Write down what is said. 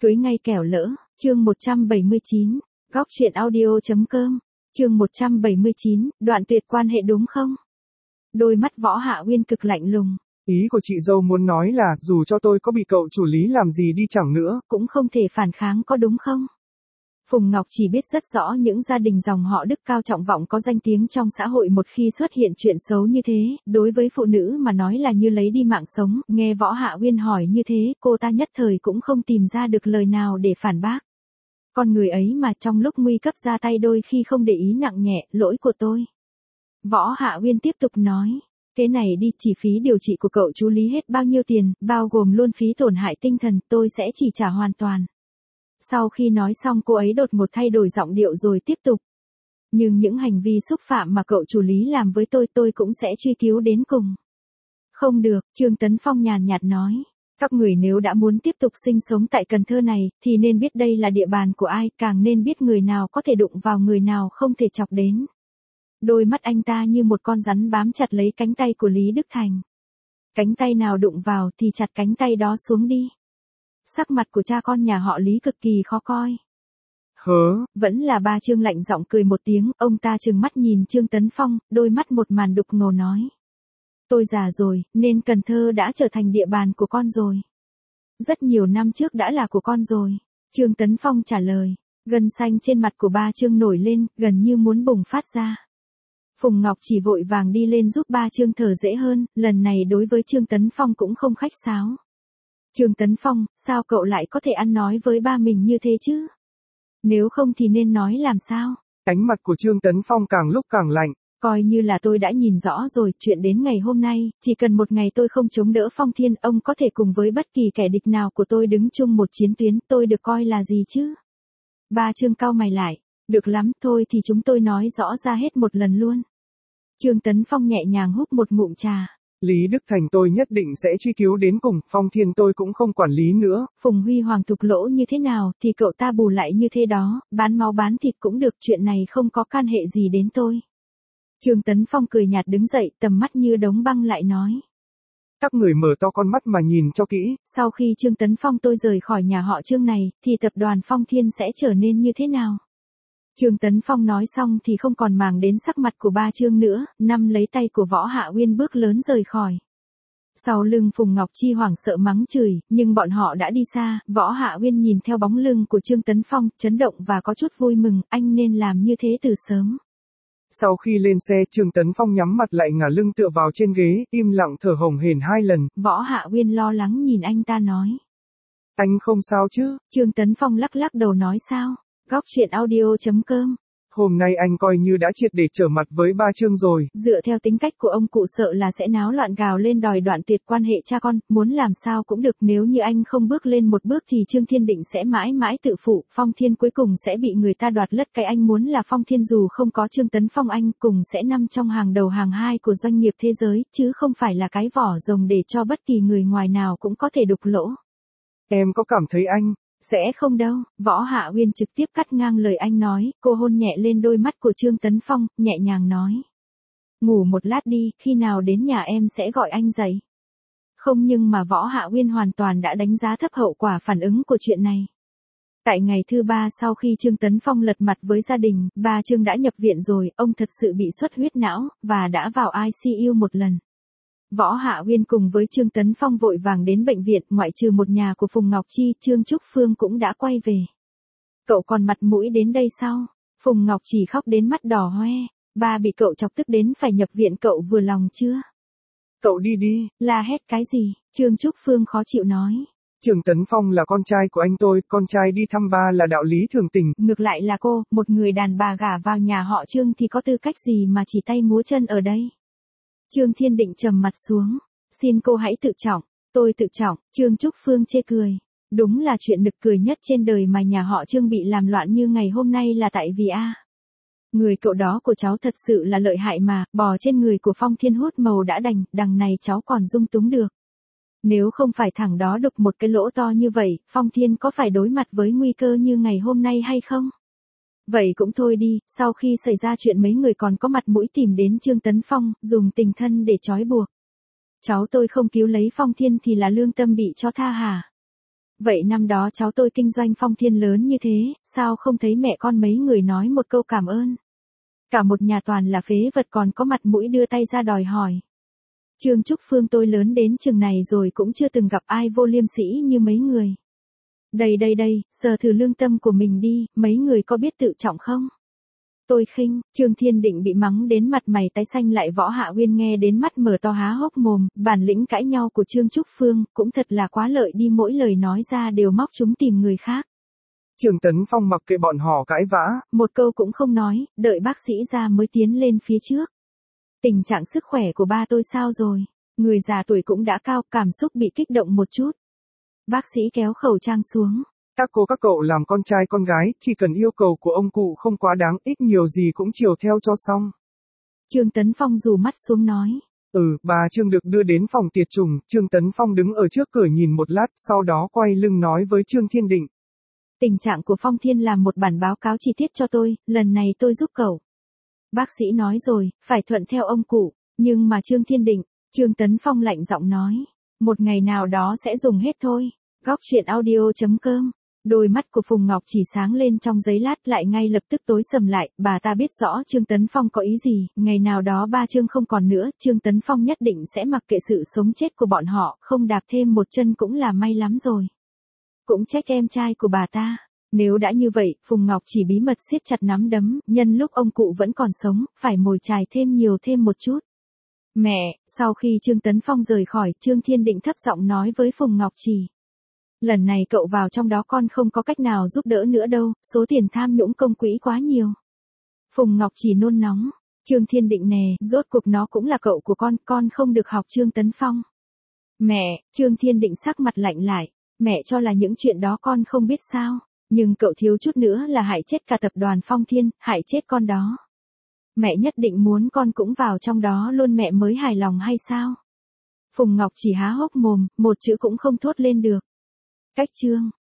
Cưới ngay kẻo lỡ, chương 179, góc truyện audio.com, chương 179, đoạn tuyệt quan hệ đúng không? Đôi mắt Võ Hạ Uyên cực lạnh lùng. Ý của chị dâu muốn nói là, dù cho tôi có bị cậu chủ Lý làm gì đi chẳng nữa, cũng không thể phản kháng có đúng không? Phùng Ngọc chỉ biết rất rõ những gia đình dòng họ Đức cao trọng vọng có danh tiếng trong xã hội một khi xuất hiện chuyện xấu như thế, đối với phụ nữ mà nói là như lấy đi mạng sống, nghe Võ Hạ Uyên hỏi như thế, cô ta nhất thời cũng không tìm ra được lời nào để phản bác. Con người ấy mà trong lúc nguy cấp ra tay đôi khi không để ý nặng nhẹ, lỗi của tôi. Võ Hạ Uyên tiếp tục nói. Thế này đi, chi phí điều trị của cậu chú Lý hết bao nhiêu tiền, bao gồm luôn phí tổn hại tinh thần, tôi sẽ chỉ trả hoàn toàn. Sau khi nói xong cô ấy đột ngột thay đổi giọng điệu rồi tiếp tục. Nhưng những hành vi xúc phạm mà cậu chủ Lý làm với tôi cũng sẽ truy cứu đến cùng. Không được, Trương Tấn Phong nhàn nhạt nói. Các người nếu đã muốn tiếp tục sinh sống tại Cần Thơ này, thì nên biết đây là địa bàn của ai, càng nên biết người nào có thể đụng vào người nào không thể chọc đến. Đôi mắt anh ta như một con rắn bám chặt lấy cánh tay của Lý Đức Thành. Cánh tay nào đụng vào thì chặt cánh tay đó xuống đi. Sắc mặt của cha con nhà họ Lý cực kỳ khó coi. Vẫn là ba Trương lạnh giọng cười một tiếng, ông ta trừng mắt nhìn Trương Tấn Phong, đôi mắt một màn đục ngầu nói. Tôi già rồi, nên Cần Thơ đã trở thành địa bàn của con rồi. Rất nhiều năm trước đã là của con rồi. Trương Tấn Phong trả lời, gân xanh trên mặt của ba Trương nổi lên, gần như muốn bùng phát ra. Phùng Ngọc chỉ vội vàng đi lên giúp ba Trương thở dễ hơn, lần này đối với Trương Tấn Phong cũng không khách sáo. Trương Tấn Phong, sao cậu lại có thể ăn nói với ba mình như thế chứ? Nếu không thì nên nói làm sao? Ánh mặt của Trương Tấn Phong càng lúc càng lạnh. Coi như là tôi đã nhìn rõ rồi, chuyện đến ngày hôm nay, chỉ cần một ngày tôi không chống đỡ Phong Thiên, ông có thể cùng với bất kỳ kẻ địch nào của tôi đứng chung một chiến tuyến, tôi được coi là gì chứ? Ba Trương cau mày lại, được lắm, thôi thì chúng tôi nói rõ ra hết một lần luôn. Trương Tấn Phong nhẹ nhàng húp một ngụm trà. Lý Đức Thành tôi nhất định sẽ truy cứu đến cùng, Phong Thiên tôi cũng không quản lý nữa. Phùng Huy Hoàng thục lỗ như thế nào thì cậu ta bù lại như thế đó, bán máu bán thịt cũng được, chuyện này không có can hệ gì đến tôi. Trương Tấn Phong cười nhạt đứng dậy, tầm mắt như đống băng lại nói. Các người mở to con mắt mà nhìn cho kỹ. Sau khi Trương Tấn Phong tôi rời khỏi nhà họ Trương này, thì tập đoàn Phong Thiên sẽ trở nên như thế nào? Trương Tấn Phong nói xong thì không còn màng đến sắc mặt của ba Trương nữa, nắm lấy tay của Võ Hạ Uyên bước lớn rời khỏi. Sau lưng Phùng Ngọc Chi hoảng sợ mắng chửi, nhưng bọn họ đã đi xa, Võ Hạ Uyên nhìn theo bóng lưng của Trương Tấn Phong, chấn động và có chút vui mừng, anh nên làm như thế từ sớm. Sau khi lên xe, Trương Tấn Phong nhắm mặt lại ngả lưng tựa vào trên ghế, im lặng thở hổn hển 2 lần. Võ Hạ Uyên lo lắng nhìn anh ta nói. Anh không sao chứ? Trương Tấn Phong lắc lắc đầu nói sao? Góc truyện audio.com. Hôm nay anh coi như đã triệt để trở mặt với ba Trương rồi. Dựa theo tính cách của ông cụ sợ là sẽ náo loạn gào lên đòi đoạn tuyệt quan hệ cha con, muốn làm sao cũng được, nếu như anh không bước lên một bước thì Trương Thiên Định sẽ mãi mãi tự phụ, Phong Thiên cuối cùng sẽ bị người ta đoạt lất, cái anh muốn là Phong Thiên dù không có Trương Tấn Phong anh cùng sẽ nằm trong hàng đầu hàng 2 của doanh nghiệp thế giới, chứ không phải là cái vỏ rồng để cho bất kỳ người ngoài nào cũng có thể đục lỗ. Em có cảm thấy anh... Sẽ không đâu, Võ Hạ Uyên trực tiếp cắt ngang lời anh nói, cô hôn nhẹ lên đôi mắt của Trương Tấn Phong, nhẹ nhàng nói. Ngủ một lát đi, khi nào đến nhà em sẽ gọi anh dậy. Không, nhưng mà Võ Hạ Uyên hoàn toàn đã đánh giá thấp hậu quả phản ứng của chuyện này. Tại ngày thứ 3 sau khi Trương Tấn Phong lật mặt với gia đình, ba Trương đã nhập viện rồi, ông thật sự bị xuất huyết não, và đã vào ICU một lần. Võ Hạ Uyên cùng với Trương Tấn Phong vội vàng đến bệnh viện, ngoại trừ một nhà của Phùng Ngọc Chi, Trương Trúc Phương cũng đã quay về. Cậu còn mặt mũi đến đây sao? Phùng Ngọc chỉ khóc đến mắt đỏ hoe, ba bị cậu chọc tức đến phải nhập viện, cậu vừa lòng chưa? Cậu đi đi. La hét cái gì? Trương Trúc Phương khó chịu nói. Trương Tấn Phong là con trai của anh tôi, con trai đi thăm ba là đạo lý thường tình. Ngược lại là cô, một người đàn bà gả vào nhà họ Trương thì có tư cách gì mà chỉ tay múa chân ở đây? Trương Thiên Định trầm mặt xuống. Xin cô hãy tự trọng. Tôi tự trọng. Trương Trúc Phương chê cười. Đúng là chuyện nực cười nhất trên đời mà nhà họ Trương bị làm loạn như ngày hôm nay là tại vì người cậu đó của cháu thật sự là lợi hại mà, bò trên người của Phong Thiên hút màu đã đành, đằng này cháu còn dung túng được. Nếu không phải thằng đó đục một cái lỗ to như vậy, Phong Thiên có phải đối mặt với nguy cơ như ngày hôm nay hay không? Vậy cũng thôi đi, sau khi xảy ra chuyện mấy người còn có mặt mũi tìm đến Trương Tấn Phong, dùng tình thân để trói buộc. Cháu tôi không cứu lấy Phong Thiên thì là lương tâm bị cho tha hả? Vậy năm đó cháu tôi kinh doanh Phong Thiên lớn như thế, sao không thấy mẹ con mấy người nói một câu cảm ơn? Cả một nhà toàn là phế vật còn có mặt mũi đưa tay ra đòi hỏi. Trương Trúc Phương tôi lớn đến chừng này rồi cũng chưa từng gặp ai vô liêm sỉ như mấy người. Đây, sờ thử lương tâm của mình đi, mấy người có biết tự trọng không? Tôi khinh, Trương Thiên Định bị mắng đến mặt mày tái xanh lại Võ Hạ Uyên nghe đến mắt mở to há hốc mồm, bản lĩnh cãi nhau của Trương Trúc Phương, cũng thật là quá lợi đi mỗi lời nói ra đều móc chúng tìm người khác. Trương Tấn Phong mặc kệ bọn họ cãi vã. Một câu cũng không nói, đợi bác sĩ ra mới tiến lên phía trước. Tình trạng sức khỏe của ba tôi sao rồi? Người già tuổi cũng đã cao, cảm xúc bị kích động một chút. Bác sĩ kéo khẩu trang xuống. Các cô các cậu làm con trai con gái, chỉ cần yêu cầu của ông cụ không quá đáng, ít nhiều gì cũng chiều theo cho xong. Trương Tấn Phong rủ mắt xuống nói. Bà Trương được đưa đến phòng tiệt chủng, Trương Tấn Phong đứng ở trước cửa nhìn một lát, sau đó quay lưng nói với Trương Thiên Định. Tình trạng của Phong Thiên làm một bản báo cáo chi tiết cho tôi, lần này tôi giúp cậu. Bác sĩ nói rồi, phải thuận theo ông cụ, nhưng mà Trương Thiên Định, Trương Tấn Phong lạnh giọng nói. Một ngày nào đó sẽ dùng hết thôi. Góc truyện audio.com. Đôi mắt của Phùng Ngọc chỉ sáng lên trong giấy lát lại ngay lập tức tối sầm lại, bà ta biết rõ Trương Tấn Phong có ý gì, ngày nào đó ba Trương không còn nữa, Trương Tấn Phong nhất định sẽ mặc kệ sự sống chết của bọn họ, không đạp thêm một chân cũng là may lắm rồi. Cũng trách em trai của bà ta. Nếu đã như vậy, Phùng Ngọc chỉ bí mật siết chặt nắm đấm, nhân lúc ông cụ vẫn còn sống, phải mồi chài thêm một chút. Mẹ, sau khi Trương Tấn Phong rời khỏi, Trương Thiên Định thấp giọng nói với Phùng Ngọc Trì. Lần này cậu vào trong đó con không có cách nào giúp đỡ nữa đâu, số tiền tham nhũng công quỹ quá nhiều. Phùng Ngọc Trì nôn nóng. Trương Thiên Định nè, rốt cuộc nó cũng là cậu của con không được học Trương Tấn Phong. Mẹ, Trương Thiên Định sắc mặt lạnh lại. Mẹ cho là những chuyện đó con không biết sao, nhưng cậu thiếu chút nữa là hại chết cả tập đoàn Phong Thiên, hại chết con đó. Mẹ nhất định muốn con cũng vào trong đó luôn mẹ mới hài lòng hay sao? Phùng Ngọc chỉ há hốc mồm, một chữ cũng không thốt lên được. Cách Trương